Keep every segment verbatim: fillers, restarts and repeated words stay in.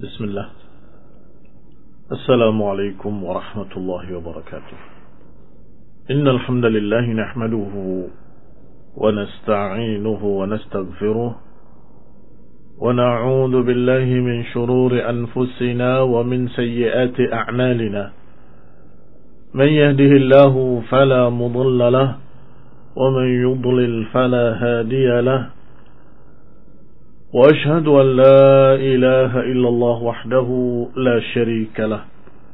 بسم الله. السلام عليكم ورحمة الله وبركاته. إن الحمد لله نحمده ونستعينه ونستغفره ونعوذ بالله من شرور أنفسنا ومن سيئات أعمالنا. من يهده الله فلا مضل له ومن يضلل فلا هادي له. وأشهد أن لا إله إلا الله وحده لا شريك له.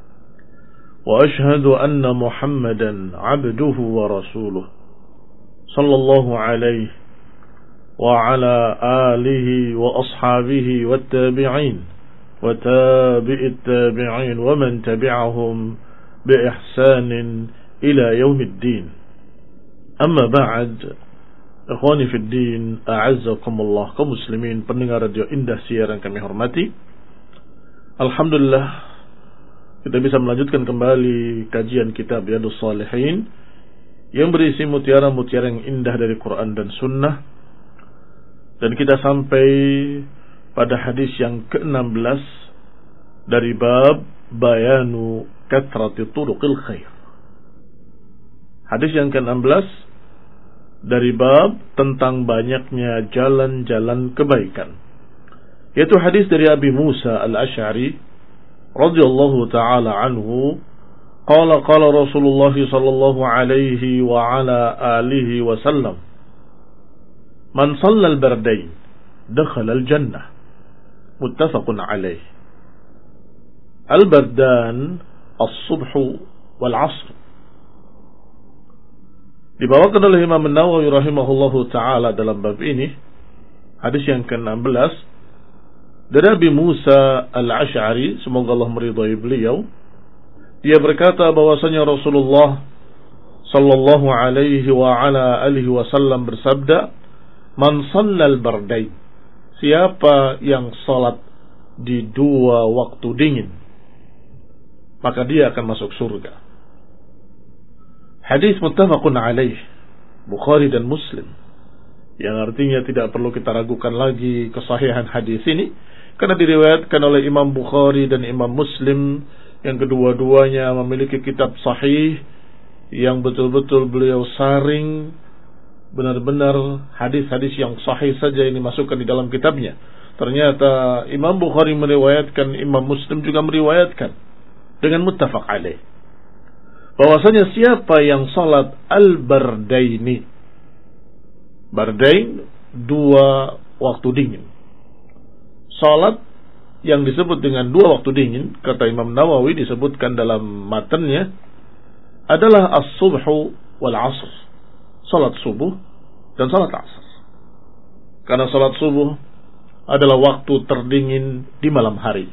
وأشهد أن محمدا عبده ورسوله صلى الله عليه وعلى آله وأصحابه والتابعين وتابع التابعين ومن تبعهم بإحسان إلى يوم الدين. أما بعد، ikhwani fid din, a'azzakumullah, kaum muslimin pendengar radio Indah Siar yang kami hormati. Alhamdulillah kita bisa melanjutkan kembali kajian kitab Riyadhus Shalihin yang berisi mutiara-mutiara yang indah dari Quran dan Sunnah. Dan kita sampai pada hadis yang ke enam belas dari bab bayanu kathrati turuqil khair. Hadis yang ke enam belas dari bab tentang banyaknya jalan-jalan kebaikan, yaitu hadis dari Abi Musa al-Ash'ari radhiyallahu ta'ala anhu, qala qala Rasulullah sallallahu alaihi wa ala alihi wa sallam, man shalla al-bardain dakhala al-jannah, muttafaqun alaih. Al-bardan as-subh wal-'asr. Dibawakan oleh Imam An-Nawawi rahimahullahu ta'ala dalam bab ini, hadis yang ke enam belas dari Abi Musa al-Ash'ari, semoga Allah meridhai beliau. Dia berkata bahwasanya Rasulullah sallallahu alaihi wa ala alihi wasallam bersabda, man shallal bardain, siapa yang salat di dua waktu dingin, maka dia akan masuk surga. Hadis muttafaqun alaih, Bukhari dan Muslim, yang artinya tidak perlu kita ragukan lagi kesahihan hadis ini, karena diriwayatkan oleh Imam Bukhari dan Imam Muslim, yang kedua-duanya memiliki kitab sahih yang betul-betul beliau saring benar-benar hadis-hadis yang sahih saja ini masukkan di dalam kitabnya. Ternyata Imam Bukhari meriwayatkan, Imam Muslim juga meriwayatkan dengan muttafaq alaih, bahwasanya siapa yang salat al-bardaini, bardain dua waktu dingin, salat yang disebut dengan dua waktu dingin, kata Imam Nawawi disebutkan dalam matanya, adalah as-subhu wal-'asr, salat subuh dan salat asar. Karena salat subuh adalah waktu terdingin di malam hari,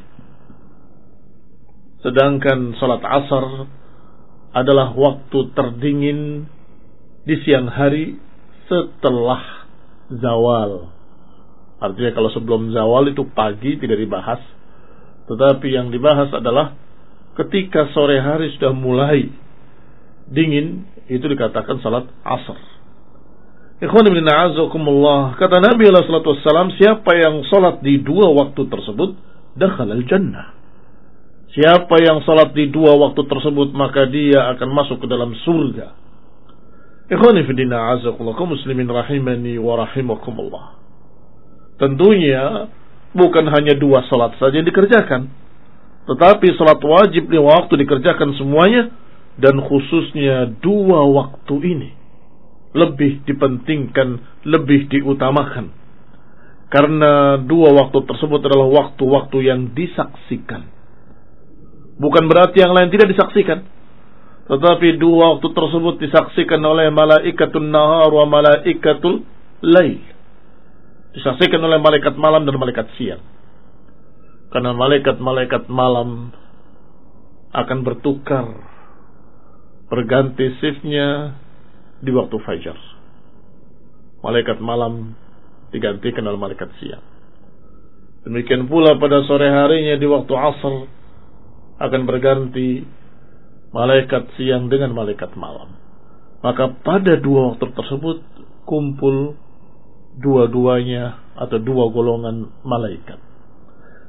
sedangkan salat asar adalah waktu terdingin di siang hari setelah zawal. Artinya kalau sebelum zawal itu pagi tidak dibahas, tetapi yang dibahas adalah ketika sore hari sudah mulai dingin, itu dikatakan salat asar. Ikhwan ibn a'azakumullah, kata Nabi sallallahu alaihi wasallam, siapa yang salat di dua waktu tersebut dakhala al-jannah, siapa yang salat di dua waktu tersebut maka dia akan masuk ke dalam surga. Ikhwani fi din, a'azakumullah, kaum muslimin rahimani wa rahimakumullah. Tentunya bukan hanya dua salat saja yang dikerjakan, tetapi salat wajib lima waktu dikerjakan semuanya, dan khususnya dua waktu ini lebih dipentingkan, lebih diutamakan, karena dua waktu tersebut adalah waktu-waktu yang disaksikan. Bukan berarti yang lain tidak disaksikan, tetapi dua waktu tersebut disaksikan oleh malaikatul nahar wa malaikatul lail, disaksikan oleh malaikat malam dan malaikat siang. Karena malaikat-malaikat malam akan bertukar, berganti shiftnya di waktu fajar. Malaikat malam digantikan oleh malaikat siang. Demikian pula pada sore harinya di waktu asar akan berganti malaikat siang dengan malaikat malam. Maka pada dua waktu tersebut kumpul dua-duanya atau dua golongan malaikat.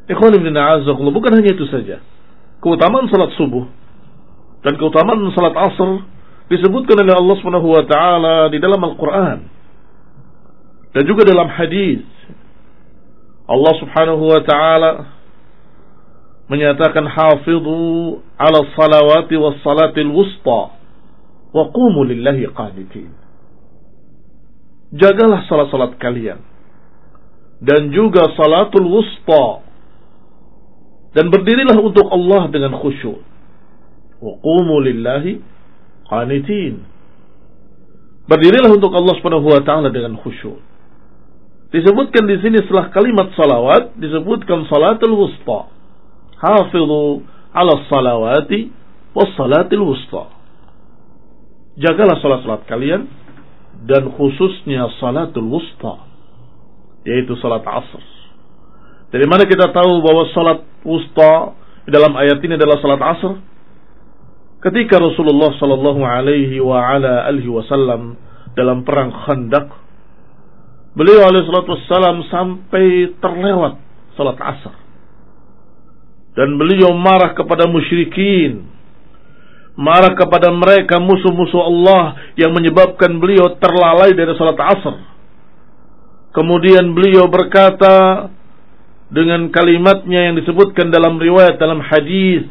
Ikhwan ibn a'azakullah, bukan hanya itu saja. Keutamaan salat subuh dan keutamaan salat asar disebutkan oleh Allah Subhanahu wa taala di dalam Al-Qur'an dan juga dalam hadis. Allah Subhanahu wa taala menyatakan hafidhu 'ala salawati was salatil wusta wa qumu lillahi qanitin. Jagalah salat-salat kalian dan juga salatul wusta, dan berdirilah untuk Allah dengan khusyuk. Wa qumu lillahi qanitin. Berdirilah untuk Allah Subhanahu wa taala dengan khusyuk. Disebutkan di sini setelah kalimat salawat disebutkan salatul wusta. Hafidhu 'ala salawati was salatil wusta. Jagalah salat-salat kalian dan khususnya salatul wusta, yaitu salat asar. Dari mana kita tahu bahwa salat wusta dalam ayat ini adalah salat asar? Ketika Rasulullah sallallahu alaihi wa ala alihi wasallam dalam perang Khandaq, beliau alaihi salatu wassalam sampai terlewat salat asar. Dan beliau marah kepada musyrikin, marah kepada mereka musuh-musuh Allah yang menyebabkan beliau terlalai dari salat asar. Kemudian beliau berkata dengan kalimatnya yang disebutkan dalam riwayat, dalam hadis,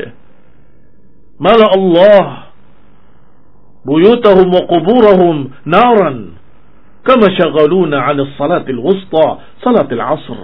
mala Allah buyutahum wa quburahum naran kama syaghaluna 'ala salatil wusta salatil asr.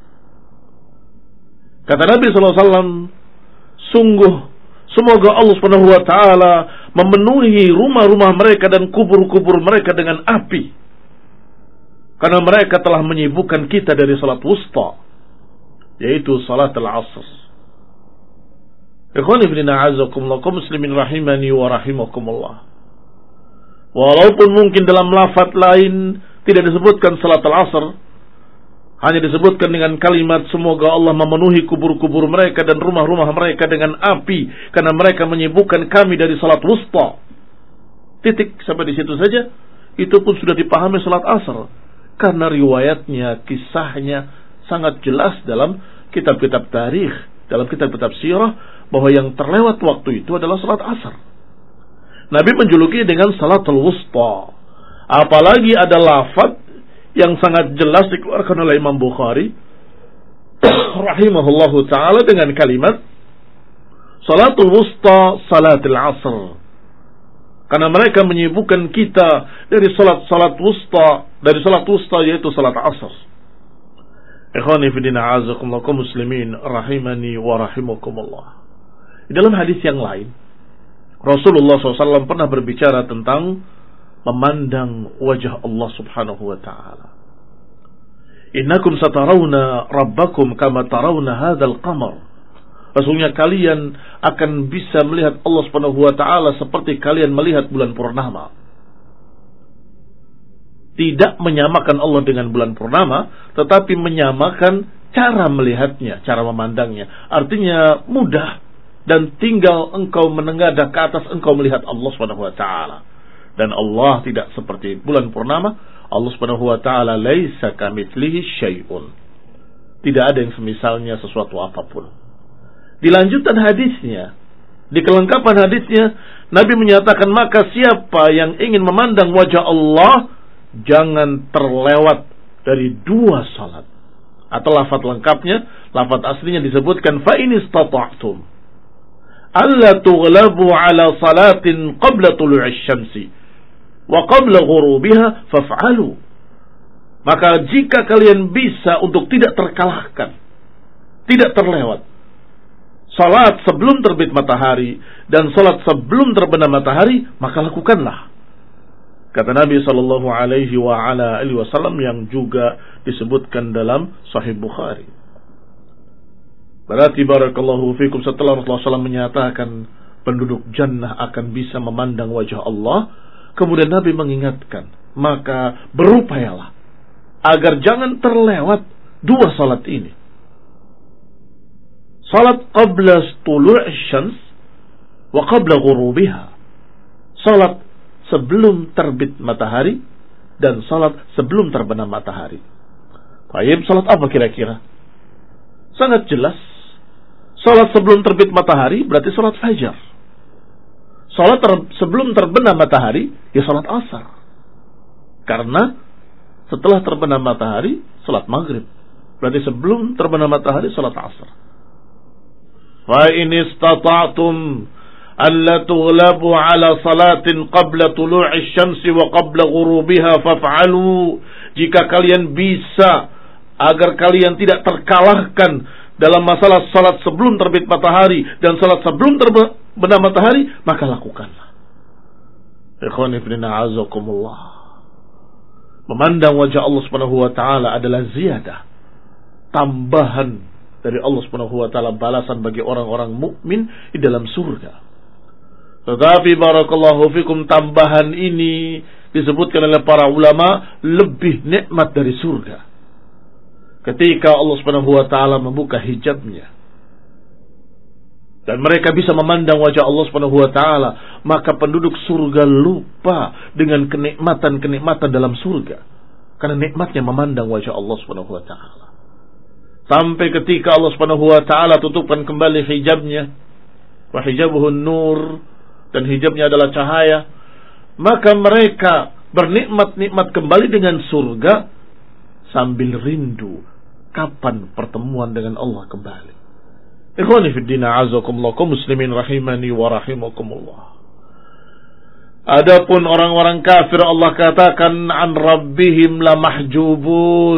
Kata Nabi sallallahu alaihi wasallam, sungguh semoga Allah Subhanahu wa taala memenuhi rumah-rumah mereka dan kubur-kubur mereka dengan api, karena mereka telah menyibukkan kita dari salat wusta, yaitu salat al-asr. Ikhwan ibn a'azakumullah, kaum muslimin rahimani wa rahimakumullah. Walaupun mungkin dalam lafaz lain tidak disebutkan salat al-asr, hanya disebutkan dengan kalimat semoga Allah memenuhi kubur-kubur mereka dan rumah-rumah mereka dengan api, karena mereka menyibukkan kami dari salat wusta. Titik, sampai di situ saja. Itu pun sudah dipahami salat asar, karena riwayatnya, kisahnya sangat jelas dalam kitab-kitab tarikh, dalam kitab-kitab sirah, bahwa yang terlewat waktu itu adalah salat asar. Nabi menjuluki dengan salatul wusta. Apalagi ada lafaz yang sangat jelas dikeluarkan oleh Imam Bukhari rahimahullahu ta'ala dengan kalimat salatul wusta salatul asr, karena mereka menyibukkan kita dari salat-salat wusta, dari salat wusta yaitu salat asr. Ikhwani fillah a'azakumullah, kaum muslimin rahimani wa rahimakumullah. Di dalam hadis yang lain, Rasulullah shallallahu alaihi wasallam pernah berbicara tentang memandang wajah Allah subhanahu wa ta'ala. Innakum satarawna rabbakum kama tarawna hadzal qamar. Sesungguhnya kalian akan bisa melihat Allah subhanahu wa ta'ala seperti kalian melihat bulan purnama. Tidak menyamakan Allah dengan bulan purnama, tetapi menyamakan cara melihatnya, cara memandangnya. Artinya mudah, dan tinggal engkau menengadah ke atas, engkau melihat Allah subhanahu wa ta'ala. Dan Allah tidak seperti bulan purnama. Allah subhanahu wa ta'ala laisa kamitslihi syai'un. Tidak ada yang semisalnya sesuatu apapun. Di lanjutan hadisnya, di kelengkapan hadisnya, Nabi menyatakan, maka siapa yang ingin memandang wajah Allah, jangan terlewat dari dua salat. Atau lafaz lengkapnya, lafaz aslinya disebutkan, fa in istata'tum alla tughlabu ala salatin qabla tulu'i syamsi wa qabla ghurubiha faf'alu. Maka jika kalian bisa untuk tidak terkalahkan, tidak terlewat salat sebelum terbit matahari dan salat sebelum terbenam matahari, maka lakukanlah. Kata Nabi sallallahu alaihi wa ala alihi wasallam, yang juga disebutkan dalam Sahih Bukhari. Berarti barakallahu fikum, setelah Rasulullah shallallahu alaihi wasallam menyatakan penduduk jannah akan bisa memandang wajah Allah, kemudian Nabi mengingatkan, maka berupayalah agar jangan terlewat dua salat ini. Salat qabla tulu'i syams wa qabla ghurubiha. Salat sebelum terbit matahari dan salat sebelum terbenam matahari. Baik, salat apa kira-kira? sangat jelas. Salat sebelum terbit matahari berarti salat fajar. Salat ter- sebelum terbenam matahari ya salat asar. Karena setelah terbenam matahari salat maghrib. Berarti sebelum terbenam matahari salat asar. Fa in istata'tum alla tughlabu ala salatin qabla tulu'i syamsi wa qabla ghurubiha faf'alu. Jika kalian bisa agar kalian tidak terkalahkan dalam masalah salat sebelum terbit matahari dan salat sebelum terbenam matahari, maka lakukanlah. Ikhwani fillah azakumullah. Memandang wajah Allah Subhanahu wa taala adalah ziyadah, tambahan dari Allah Subhanahu wa taala, balasan bagi orang-orang mukmin di dalam surga. Tetapi barakallahu fikum, tambahan ini disebutkan oleh para ulama lebih nikmat dari surga. Ketika Allah Subhanahu wa taala membuka hijabnya dan mereka bisa memandang wajah Allah Subhanahu wa taala, maka penduduk surga lupa dengan kenikmatan-kenikmatan dalam surga karena nikmatnya memandang wajah Allah Subhanahu wa taala. Sampai ketika Allah Subhanahu wa taala tutupkan kembali hijabnya, wa hijabuhun nur, dan hijabnya adalah cahaya, maka mereka bernikmat-nikmat kembali dengan surga sambil rindu kapan pertemuan dengan Allah kembali. Ikhwani fid din a'azakumullah, kaum muslimin rahimani wa rahimakumullah. Adapun orang-orang kafir, Allah katakan an rabbihim la mahjubun.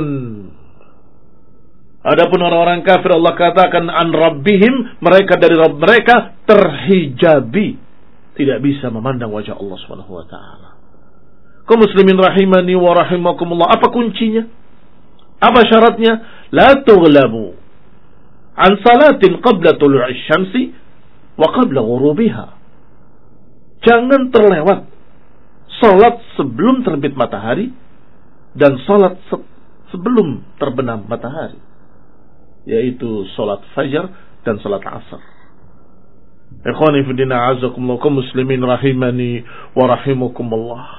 Adapun orang-orang kafir, Allah katakan an rabbihim, mereka dari Rabb mereka terhijabi, tidak bisa memandang wajah Allah Subhanahu wa taala. Kaum muslimin rahimani wa rahimakumullah, apa kuncinya? Apa syaratnya? La tughlabu an salatin qabla tulu'i syamsi wa qabla ghurubiha. Jangan terlewat salat sebelum terbit matahari dan salat se- sebelum terbenam matahari, yaitu salat fajar dan salat asar. Ikhwani fi din a'azakumullah, kaum muslimin rahimani wa rahimakumullah.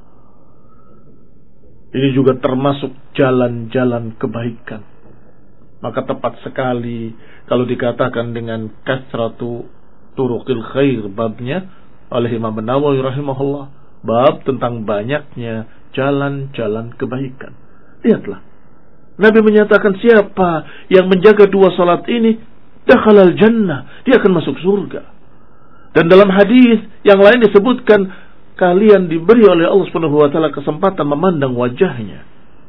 Ini juga termasuk jalan-jalan kebaikan. Maka tepat sekali kalau dikatakan dengan kasratu turuqil khair babnya oleh Imam Nawawi rahimahullah, bab tentang banyaknya jalan-jalan kebaikan. Lihatlah, Nabi menyatakan siapa yang menjaga dua salat ini, dakhalal jannah, dia akan masuk surga. Dan dalam hadis yang lain disebutkan, kalian diberi oleh Allah Subhanahu wa taala kesempatan memandang wajahnya.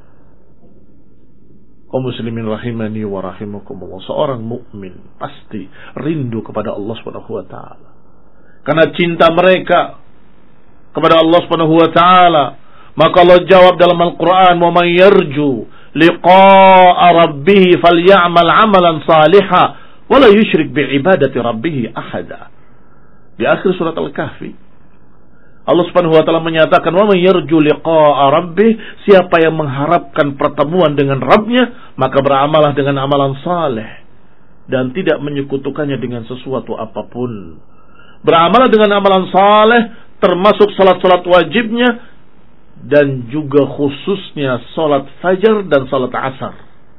Kaum muslimin rahimani wa rahimakumullah, seorang mukmin pasti rindu kepada Allah Subhanahu wa taala. Karena cinta mereka kepada Allah Subhanahu wa taala, maka Allah jawab dalam Al-Qur'an, "Wa man yarju liqa'a rabbih falyamal 'amalan shalihan wa la yusyrik bi'ibadati rabbih ahada." Di akhir surat Al-Kahfi Allah Subhanahu wa taala menyatakan, "Wa may yarju liqa'a rabbih," siapa yang mengharapkan pertemuan dengan Rabbnya, maka beramalah dengan amalan saleh dan tidak menyekutukannya dengan sesuatu apapun. Beramalah dengan amalan saleh termasuk salat-salat wajibnya dan juga khususnya salat fajar dan salat asar.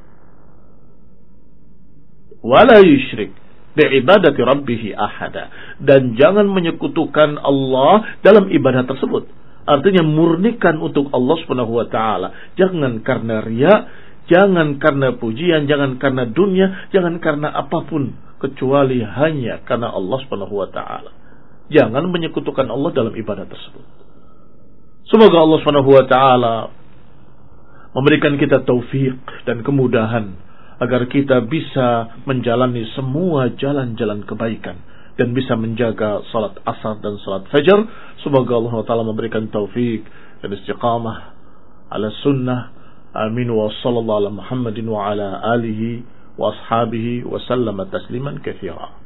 Wala yusyrik bi'ibadati rabbih ahada, dan jangan menyekutukan Allah dalam ibadah tersebut. Artinya murnikan untuk Allah Subhanahu wa taala. Jangan karena riya, jangan karena pujian, jangan karena dunia, jangan karena apapun kecuali hanya karena Allah Subhanahu wa taala. Jangan menyekutukan Allah dalam ibadah tersebut. Semoga Allah Subhanahu wa taala memberikan kita taufik dan kemudahan agar kita bisa menjalani semua jalan-jalan kebaikan dan bisa menjaga salat asar dan salat fajar. Semoga Allah Taala memberikan taufik dan istiqamah ala sunnah. Amin wa sallallahu ala Muhammadin wa ala alihi wa ashabihi wa sallama tasliman katsira.